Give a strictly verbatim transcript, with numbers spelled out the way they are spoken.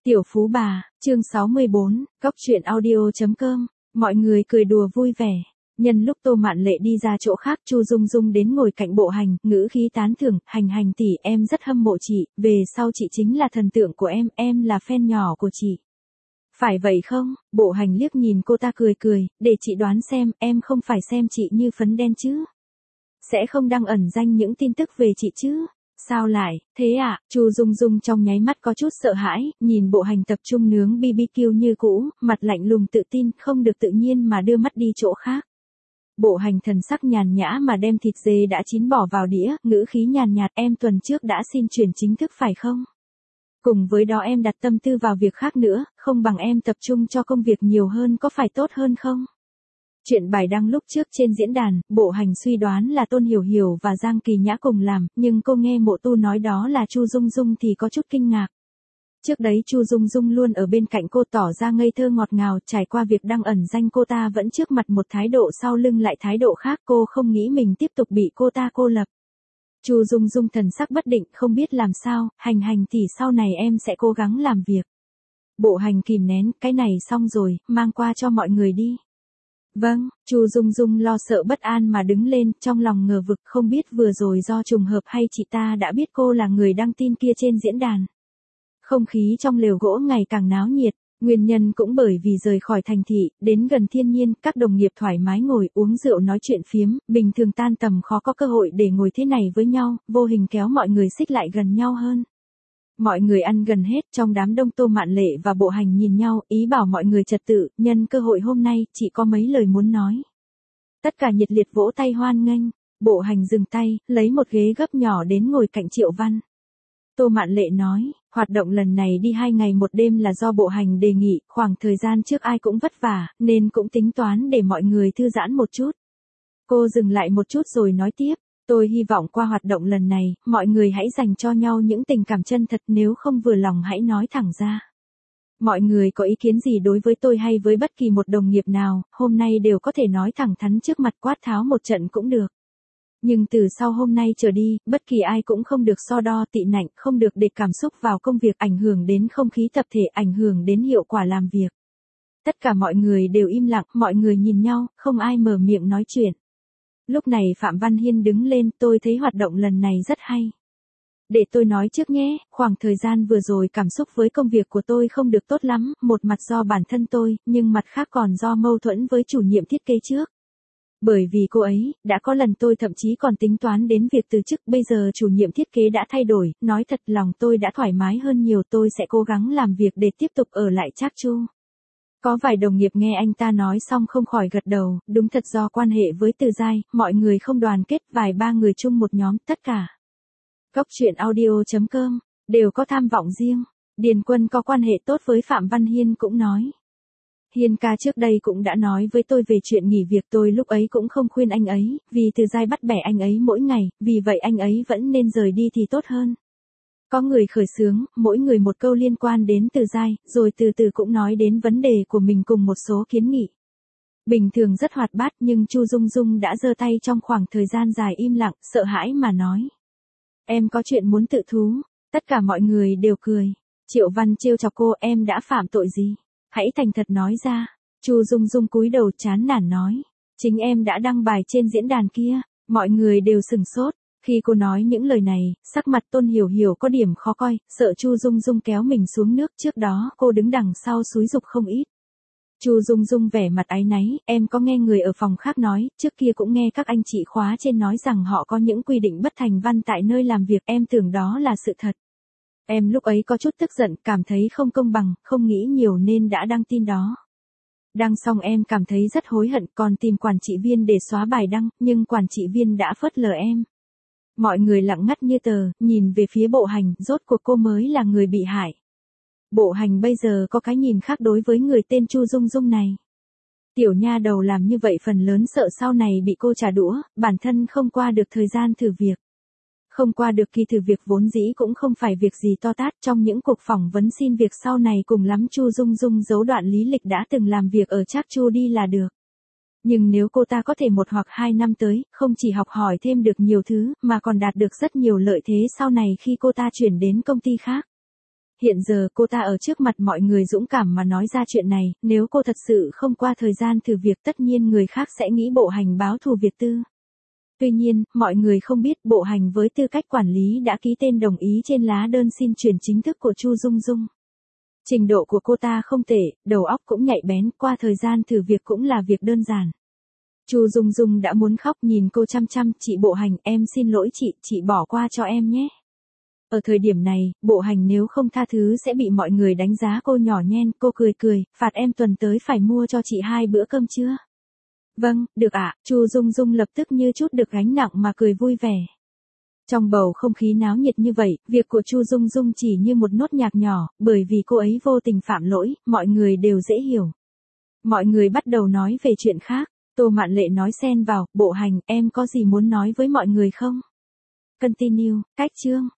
Tiểu Phú Bà, chương sáu mươi bốn, Cóc truyện audio.com, mọi người cười đùa vui vẻ. Nhân lúc Tô Mạn Lệ đi ra chỗ khác, Chu Dung Dung đến ngồi cạnh Bộ Hành, ngữ khí tán thưởng, hành hành tỷ, em rất hâm mộ chị, về sau chị chính là thần tượng của em, em là fan nhỏ của chị. Phải vậy không? Bộ Hành liếc nhìn cô ta cười cười, để chị đoán xem, em không phải xem chị như phấn đen chứ? Sẽ không đăng ẩn danh những tin tức về chị chứ? Sao lại, thế ạ? À? Chu Dung Dung trong nháy mắt có chút sợ hãi, nhìn Bộ Hành tập trung nướng bê bê kiu như cũ, mặt lạnh lùng tự tin, không được tự nhiên mà đưa mắt đi chỗ khác. Bộ Hành thần sắc nhàn nhã mà đem thịt dê đã chín bỏ vào đĩa, ngữ khí nhàn nhạt, em tuần trước đã xin chuyển chính thức phải không? Cùng với đó em đặt tâm tư vào việc khác nữa, không bằng em tập trung cho công việc nhiều hơn có phải tốt hơn không? Chuyện bài đăng lúc trước trên diễn đàn, Bộ Hành suy đoán là Tôn Hiểu Hiểu và Giang Kỳ Nhã cùng làm, nhưng cô nghe Mộ Tu nói đó là Chu Dung Dung thì có chút kinh ngạc. Trước đấy Chu Dung Dung luôn ở bên cạnh cô tỏ ra ngây thơ ngọt ngào, trải qua việc đăng ẩn danh cô ta vẫn trước mặt một thái độ sau lưng lại thái độ khác, cô không nghĩ mình tiếp tục bị cô ta cô lập. Chu Dung Dung thần sắc bất định, không biết làm sao, hành hành thì sau này em sẽ cố gắng làm việc. Bộ Hành kìm nén, cái này xong rồi, mang qua cho mọi người đi. Vâng, Chu Dung Dung lo sợ bất an mà đứng lên, trong lòng ngờ vực không biết vừa rồi do trùng hợp hay chị ta đã biết cô là người đăng tin kia trên diễn đàn. Không khí trong lều gỗ ngày càng náo nhiệt, nguyên nhân cũng bởi vì rời khỏi thành thị, đến gần thiên nhiên, các đồng nghiệp thoải mái ngồi uống rượu nói chuyện phiếm, bình thường tan tầm khó có cơ hội để ngồi thế này với nhau, vô hình kéo mọi người xích lại gần nhau hơn. Mọi người ăn gần hết, trong đám đông Tô Mạn Lệ và Bộ Hành nhìn nhau, ý bảo mọi người trật tự, nhân cơ hội hôm nay, chị có mấy lời muốn nói. Tất cả nhiệt liệt vỗ tay hoan nghênh, Bộ Hành dừng tay, lấy một ghế gấp nhỏ đến ngồi cạnh Triệu Văn. Tô Mạn Lệ nói, hoạt động lần này đi hai ngày một đêm là do Bộ Hành đề nghị, khoảng thời gian trước ai cũng vất vả, nên cũng tính toán để mọi người thư giãn một chút. Cô dừng lại một chút rồi nói tiếp. Tôi hy vọng qua hoạt động lần này, mọi người hãy dành cho nhau những tình cảm chân thật, nếu không vừa lòng hãy nói thẳng ra. Mọi người có ý kiến gì đối với tôi hay với bất kỳ một đồng nghiệp nào, hôm nay đều có thể nói thẳng thắn trước mặt, quát tháo một trận cũng được. Nhưng từ sau hôm nay trở đi, bất kỳ ai cũng không được so đo tị nạnh, không được để cảm xúc vào công việc ảnh hưởng đến không khí tập thể, ảnh hưởng đến hiệu quả làm việc. Tất cả mọi người đều im lặng, mọi người nhìn nhau, không ai mở miệng nói chuyện. Lúc này Phạm Văn Hiên đứng lên, tôi thấy hoạt động lần này rất hay. Để tôi nói trước nhé, khoảng thời gian vừa rồi cảm xúc với công việc của tôi không được tốt lắm, một mặt do bản thân tôi, nhưng mặt khác còn do mâu thuẫn với chủ nhiệm thiết kế trước. Bởi vì cô ấy, đã có lần tôi thậm chí còn tính toán đến việc từ chức, bây giờ chủ nhiệm thiết kế đã thay đổi, nói thật lòng tôi đã thoải mái hơn nhiều, tôi sẽ cố gắng làm việc để tiếp tục ở lại Trác Chu. Có vài đồng nghiệp nghe anh ta nói xong không khỏi gật đầu, đúng thật do quan hệ với Từ Giai, mọi người không đoàn kết, vài ba người chung một nhóm, tất cả. Cóc truyện audio.com, đều có tham vọng riêng. Điền Quân có quan hệ tốt với Phạm Văn Hiên cũng nói. Hiên ca trước đây cũng đã nói với tôi về chuyện nghỉ việc, tôi lúc ấy cũng không khuyên anh ấy, vì Từ Giai bắt bẻ anh ấy mỗi ngày, vì vậy anh ấy vẫn nên rời đi thì tốt hơn. Có người khởi xướng, mỗi người một câu liên quan đến Từ Giai, rồi từ từ cũng nói đến vấn đề của mình cùng một số kiến nghị. Bình thường rất hoạt bát nhưng Chu Dung Dung đã giơ tay trong khoảng thời gian dài im lặng, sợ hãi mà nói. Em có chuyện muốn tự thú, tất cả mọi người đều cười. Triệu Văn trêu chọc cô, em đã phạm tội gì? Hãy thành thật nói ra. Chu Dung Dung cúi đầu chán nản nói. Chính em đã đăng bài trên diễn đàn kia, mọi người đều sửng sốt. Khi cô nói những lời này, sắc mặt Tôn Hiểu Hiểu có điểm khó coi, sợ Chu Dung Dung kéo mình xuống nước, trước đó cô đứng đằng sau xúi giục không ít. Chu Dung Dung vẻ mặt áy náy, em có nghe người ở phòng khác nói, trước kia cũng nghe các anh chị khóa trên nói rằng họ có những quy định bất thành văn tại nơi làm việc, em tưởng đó là sự thật. Em lúc ấy có chút tức giận, cảm thấy không công bằng, không nghĩ nhiều nên đã đăng tin đó. Đăng xong em cảm thấy rất hối hận, còn tìm quản trị viên để xóa bài đăng, nhưng quản trị viên đã phớt lờ em. Mọi người lặng ngắt như tờ, nhìn về phía Bộ Hành, rốt cuộc cô mới là người bị hại. Bộ Hành bây giờ có cái nhìn khác đối với người tên Chu Dung Dung này. Tiểu nha đầu làm như vậy phần lớn sợ sau này bị cô trả đũa, bản thân không qua được thời gian thử việc. Không qua được kỳ thử việc vốn dĩ cũng không phải việc gì to tát, trong những cuộc phỏng vấn xin việc sau này cùng lắm Chu Dung Dung giấu đoạn lý lịch đã từng làm việc ở Trác Chu đi là được. Nhưng nếu cô ta có thể một hoặc hai năm tới, không chỉ học hỏi thêm được nhiều thứ, mà còn đạt được rất nhiều lợi thế sau này khi cô ta chuyển đến công ty khác. Hiện giờ cô ta ở trước mặt mọi người dũng cảm mà nói ra chuyện này, nếu cô thật sự không qua thời gian thử việc tất nhiên người khác sẽ nghĩ Bộ Hành báo thù Việt Tư. Tuy nhiên, mọi người không biết Bộ Hành với tư cách quản lý đã ký tên đồng ý trên lá đơn xin chuyển chính thức của Chu Dung Dung. Trình độ của cô ta không tệ, đầu óc cũng nhạy bén, qua thời gian thử việc cũng là việc đơn giản. Chu Dung Dung đã muốn khóc nhìn cô chăm chăm, chị Bộ Hành, em xin lỗi chị, chị bỏ qua cho em nhé. Ở thời điểm này, Bộ Hành nếu không tha thứ sẽ bị mọi người đánh giá cô nhỏ nhen, cô cười cười, phạt em tuần tới phải mua cho chị hai bữa cơm trưa. Vâng, được ạ, Chu Dung Dung lập tức như chút được gánh nặng mà cười vui vẻ. Trong bầu không khí náo nhiệt như vậy, việc của Chu Dung Dung chỉ như một nốt nhạc nhỏ, bởi vì cô ấy vô tình phạm lỗi, mọi người đều dễ hiểu. Mọi người bắt đầu nói về chuyện khác, Tô Mạn Lệ nói xen vào, Bộ Hành, em có gì muốn nói với mọi người không? Continue, cách chương.